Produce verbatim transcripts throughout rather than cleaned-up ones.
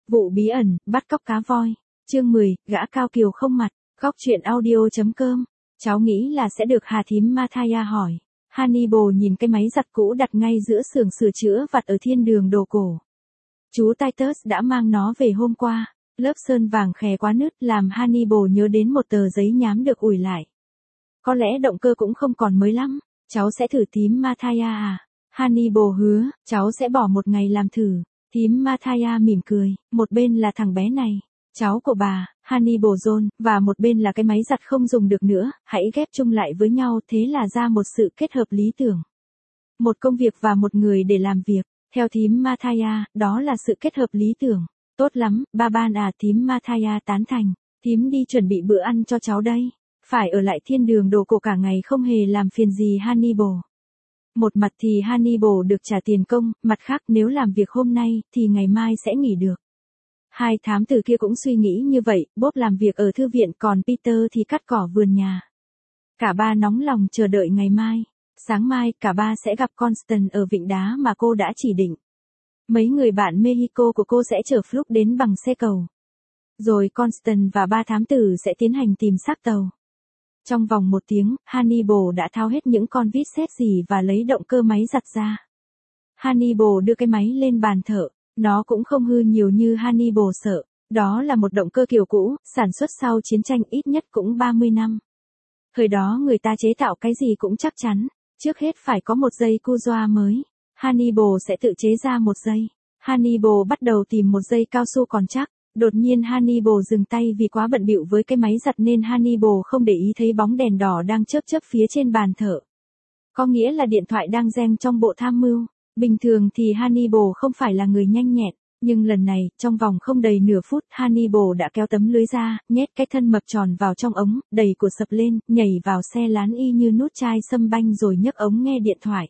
Vụ bí ẩn, bắt cóc cá voi. Chương mười, gã cao kiều không mặt. Góc truyện audio.com. Cháu nghĩ là sẽ được Hà thím Mathaya hỏi. Hannibal nhìn cái máy giặt cũ đặt ngay giữa xưởng sửa chữa vặt ở thiên đường đồ cổ. Chú Titus đã mang nó về hôm qua. Lớp sơn vàng khè quá nứt làm Hannibal nhớ đến một tờ giấy nhám được ủi lại. Có lẽ động cơ cũng không còn mới lắm. Cháu sẽ thử thím Mathaya à? Hannibal hứa, cháu sẽ bỏ một ngày làm thử. Thím Mathaya mỉm cười, một bên là thằng bé này, cháu của bà, Hannibal John, và một bên là cái máy giặt không dùng được nữa, hãy ghép chung lại với nhau thế là ra một sự kết hợp lý tưởng. Một công việc và một người để làm việc, theo thím Mathaya, đó là sự kết hợp lý tưởng. Tốt lắm, ba ban à, thím Mathaya tán thành, thím đi chuẩn bị bữa ăn cho cháu đây. Phải ở lại thiên đường đồ cổ cả ngày không hề làm phiền gì Hannibal. Một mặt thì Hannibal được trả tiền công, mặt khác nếu làm việc hôm nay thì ngày mai sẽ nghỉ được. Hai thám tử kia cũng suy nghĩ như vậy, Bob làm việc ở thư viện còn Peter thì cắt cỏ vườn nhà. Cả ba nóng lòng chờ đợi ngày mai. Sáng mai cả ba sẽ gặp Constance ở vịnh đá mà cô đã chỉ định. Mấy người bạn Mexico của cô sẽ chở Fluke đến bằng xe cầu. Rồi Constance và ba thám tử sẽ tiến hành tìm xác tàu. Trong vòng một tiếng, Hannibal đã tháo hết những con vít xét gì và lấy động cơ máy giặt ra. Hannibal đưa cái máy lên bàn thợ, nó cũng không hư nhiều như Hannibal sợ. Đó là một động cơ kiểu cũ, sản xuất sau chiến tranh ít nhất cũng ba mươi năm. Thời đó người ta chế tạo cái gì cũng chắc chắn, trước hết phải có một dây cu doa mới. Hannibal sẽ tự chế ra một dây. Hannibal bắt đầu tìm một dây cao su còn chắc. Đột nhiên Hannibal dừng tay vì quá bận bịu với cái máy giặt nên Hannibal không để ý thấy bóng đèn đỏ đang chớp chớp phía trên bàn thợ. Có nghĩa là điện thoại đang reng trong bộ tham mưu. Bình thường thì Hannibal không phải là người nhanh nhẹn, nhưng lần này, trong vòng không đầy nửa phút, Hannibal đã kéo tấm lưới ra, nhét cái thân mập tròn vào trong ống, đẩy của sập lên, nhảy vào xe lán y như nút chai sâm banh rồi nhấc ống nghe điện thoại.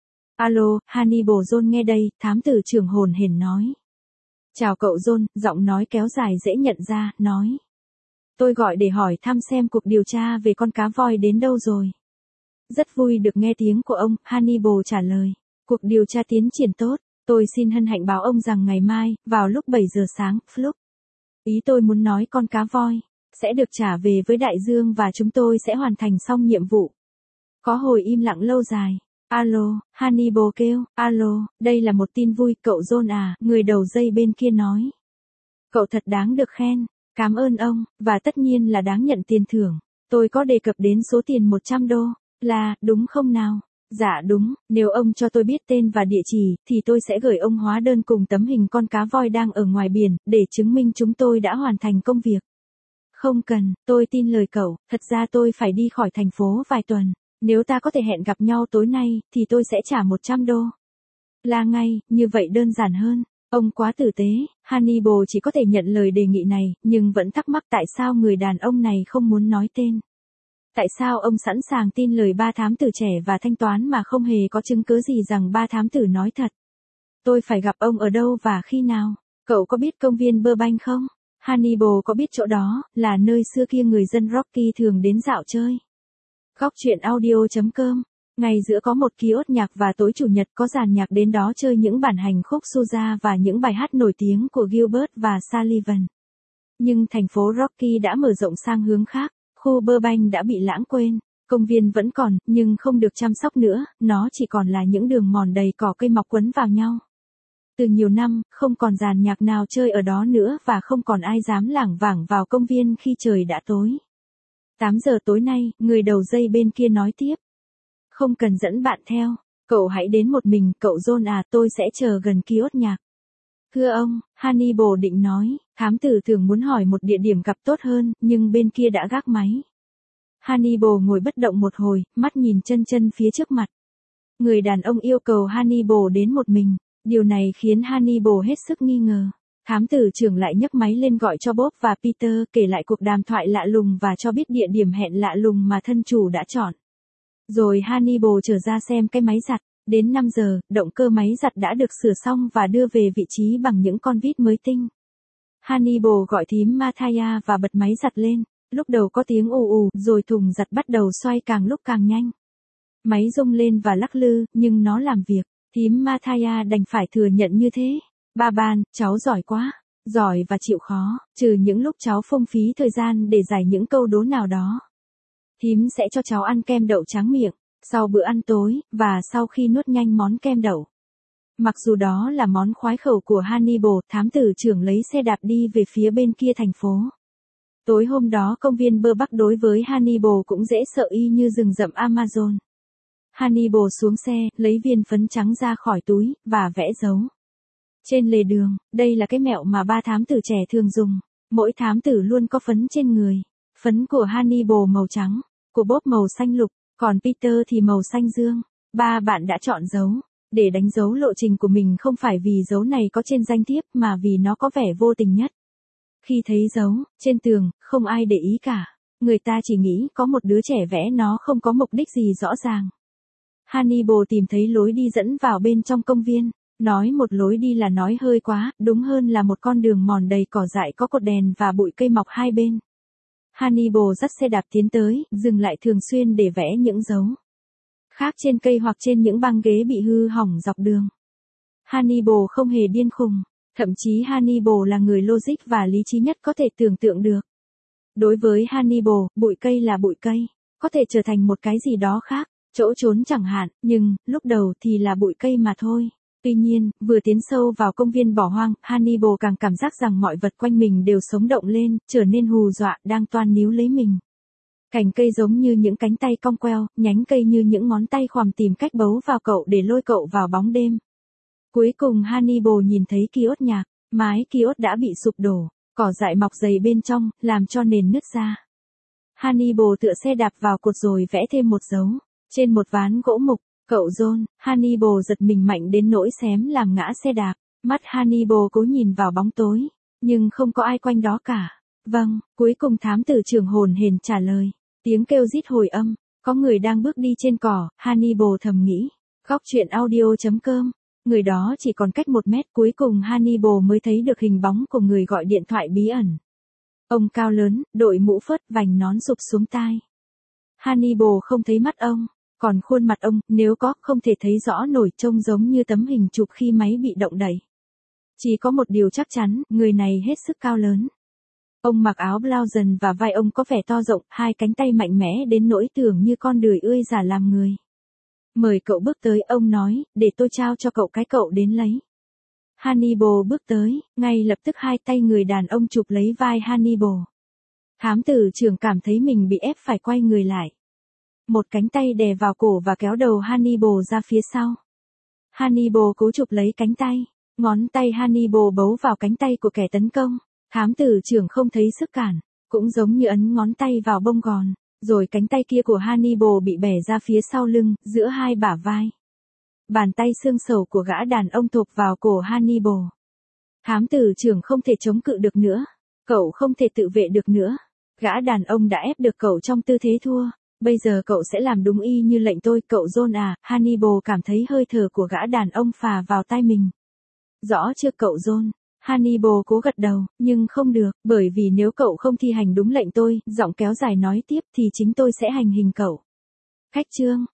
Alo, Hannibal John nghe đây, thám tử trưởng hồn hển nói. Chào cậu John, giọng nói kéo dài dễ nhận ra, nói. Tôi gọi để hỏi thăm xem cuộc điều tra về con cá voi đến đâu rồi. Rất vui được nghe tiếng của ông, Hannibal trả lời. Cuộc điều tra tiến triển tốt, tôi xin hân hạnh báo ông rằng ngày mai, vào lúc bảy giờ sáng, Fluke. Ý tôi muốn nói con cá voi, sẽ được trả về với đại dương và chúng tôi sẽ hoàn thành xong nhiệm vụ. Có hồi im lặng lâu dài. Alo, Hannibal kêu, alo, đây là một tin vui, cậu John à, người đầu dây bên kia nói. Cậu thật đáng được khen, cảm ơn ông, và tất nhiên là đáng nhận tiền thưởng. Tôi có đề cập đến số tiền một trăm đô, là, đúng không nào? Dạ đúng, nếu ông cho tôi biết tên và địa chỉ, thì tôi sẽ gửi ông hóa đơn cùng tấm hình con cá voi đang ở ngoài biển, để chứng minh chúng tôi đã hoàn thành công việc. Không cần, tôi tin lời cậu, thật ra tôi phải đi khỏi thành phố vài tuần. Nếu ta có thể hẹn gặp nhau tối nay, thì tôi sẽ trả một trăm đô. Là ngay, như vậy đơn giản hơn. Ông quá tử tế, Hannibal chỉ có thể nhận lời đề nghị này, nhưng vẫn thắc mắc tại sao người đàn ông này không muốn nói tên. Tại sao ông sẵn sàng tin lời ba thám tử trẻ và thanh toán mà không hề có chứng cứ gì rằng ba thám tử nói thật. Tôi phải gặp ông ở đâu và khi nào? Cậu có biết công viên Burbank không? Hannibal có biết chỗ đó, là nơi xưa kia người dân Rocky thường đến dạo chơi. Góc truyện audio.com. Ngày giữa có một kiosk nhạc và tối chủ nhật có dàn nhạc đến đó chơi những bản hành khúc Sousa và những bài hát nổi tiếng của Gilbert và Sullivan. Nhưng thành phố Rocky đã mở rộng sang hướng khác, khu Burbank đã bị lãng quên. Công viên vẫn còn, nhưng không được chăm sóc nữa, nó chỉ còn là những đường mòn đầy cỏ cây mọc quấn vào nhau. Từ nhiều năm, không còn dàn nhạc nào chơi ở đó nữa và không còn ai dám lảng vảng vào công viên khi trời đã tối. tám giờ tối nay, người đầu dây bên kia nói tiếp. Không cần dẫn bạn theo, cậu hãy đến một mình, cậu John à, tôi sẽ chờ gần kiosk nhạc. Thưa ông, Hannibal định nói, thám tử thường muốn hỏi một địa điểm gặp tốt hơn, nhưng bên kia đã gác máy. Hannibal ngồi bất động một hồi, mắt nhìn chân chân phía trước mặt. Người đàn ông yêu cầu Hannibal đến một mình, điều này khiến Hannibal hết sức nghi ngờ. Thám tử trưởng lại nhấc máy lên gọi cho Bob và Peter, kể lại cuộc đàm thoại lạ lùng và cho biết địa điểm hẹn lạ lùng mà thân chủ đã chọn. Rồi Hannibal trở ra xem cái máy giặt. Đến năm giờ, động cơ máy giặt đã được sửa xong và đưa về vị trí bằng những con vít mới tinh. Hannibal gọi thím Mathaya và bật máy giặt lên. Lúc đầu có tiếng ù ù, rồi thùng giặt bắt đầu xoay càng lúc càng nhanh. Máy rung lên và lắc lư, nhưng nó làm việc. Thím Mathaya đành phải thừa nhận như thế. Ba ban, cháu giỏi quá. giỏi và chịu khó, trừ những lúc cháu phung phí thời gian để giải những câu đố nào đó. Thím sẽ cho cháu ăn kem đậu tráng miệng, sau bữa ăn tối, và sau khi nuốt nhanh món kem đậu. Mặc dù đó là món khoái khẩu của Hannibal, thám tử trưởng lấy xe đạp đi về phía bên kia thành phố. Tối hôm đó công viên bơ Bắc đối với Hannibal cũng dễ sợ y như rừng rậm Amazon. Hannibal xuống xe, lấy viên phấn trắng ra khỏi túi, và vẽ dấu. Trên lề đường, đây là cái mẹo mà ba thám tử trẻ thường dùng. Mỗi thám tử luôn có phấn trên người. Phấn của Hannibal màu trắng, của Bob màu xanh lục, còn Peter thì màu xanh dương. Ba bạn đã chọn dấu, để đánh dấu lộ trình của mình không phải vì dấu này có trên danh thiếp mà vì nó có vẻ vô tình nhất. Khi thấy dấu, trên tường, không ai để ý cả. Người ta chỉ nghĩ có một đứa trẻ vẽ nó không có mục đích gì rõ ràng. Hannibal tìm thấy lối đi dẫn vào bên trong công viên. Nói một lối đi là nói hơi quá, đúng hơn là một con đường mòn đầy cỏ dại có cột đèn và bụi cây mọc hai bên. Hannibal dắt xe đạp tiến tới, dừng lại thường xuyên để vẽ những dấu khác trên cây hoặc trên những băng ghế bị hư hỏng dọc đường. Hannibal không hề điên khùng, thậm chí Hannibal là người logic và lý trí nhất có thể tưởng tượng được. Đối với Hannibal, bụi cây là bụi cây, có thể trở thành một cái gì đó khác, chỗ trốn chẳng hạn, nhưng, lúc đầu thì là bụi cây mà thôi. Tuy nhiên, vừa tiến sâu vào công viên bỏ hoang, Hannibal càng cảm giác rằng mọi vật quanh mình đều sống động lên, trở nên hù dọa, đang toan níu lấy mình. Cành cây giống như những cánh tay cong queo, nhánh cây như những ngón tay khoằm tìm cách bấu vào cậu để lôi cậu vào bóng đêm. Cuối cùng Hannibal nhìn thấy kiosk nhạc, mái kiosk đã bị sụp đổ, cỏ dại mọc dày bên trong, làm cho nền nứt ra. Hannibal tựa xe đạp vào cột rồi vẽ thêm một dấu, trên một ván gỗ mục. Cậu John, Hannibal giật mình mạnh đến nỗi xém làm ngã xe đạp. Mắt Hannibal cố nhìn vào bóng tối, nhưng không có ai quanh đó cả. Vâng, cuối cùng thám tử trưởng hồn hển trả lời. Tiếng kêu rít hồi âm, có người đang bước đi trên cỏ, Hannibal thầm nghĩ. Góc truyện audio chấm com, người đó chỉ còn cách một mét. Cuối cùng Hannibal mới thấy được hình bóng của người gọi điện thoại bí ẩn. Ông cao lớn, đội mũ phớt, vành nón sụp xuống tai. Hannibal không thấy mắt ông. Còn khuôn mặt ông, nếu có, không thể thấy rõ nổi, trông giống như tấm hình chụp khi máy bị động đậy. Chỉ có một điều chắc chắn, người này hết sức cao lớn. Ông mặc áo blouson và vai ông có vẻ to rộng, hai cánh tay mạnh mẽ đến nỗi tưởng như con đười ươi giả làm người. Mời cậu bước tới, ông nói, để tôi trao cho cậu cái cậu đến lấy. Hannibal bước tới, ngay lập tức hai tay người đàn ông chụp lấy vai Hannibal. Thám tử trưởng cảm thấy mình bị ép phải quay người lại. Một cánh tay đè vào cổ và kéo đầu Hannibal ra phía sau. Hannibal cố chụp lấy cánh tay. Ngón tay Hannibal bấu vào cánh tay của kẻ tấn công. Thám tử trưởng không thấy sức cản. Cũng giống như ấn ngón tay vào bông gòn. Rồi cánh tay kia của Hannibal bị bẻ ra phía sau lưng, giữa hai bả vai. Bàn tay xương sầu của gã đàn ông thộp vào cổ Hannibal. Thám tử trưởng không thể chống cự được nữa. Cậu không thể tự vệ được nữa. Gã đàn ông đã ép được cậu trong tư thế thua. Bây giờ cậu sẽ làm đúng y như lệnh tôi, cậu John à. Hannibal cảm thấy hơi thở của gã đàn ông phà vào tai mình. Rõ chưa cậu John? Hannibal cố gật đầu, nhưng không được, bởi vì nếu cậu không thi hành đúng lệnh tôi, giọng kéo dài nói tiếp, thì chính tôi sẽ hành hình cậu. Khách trương,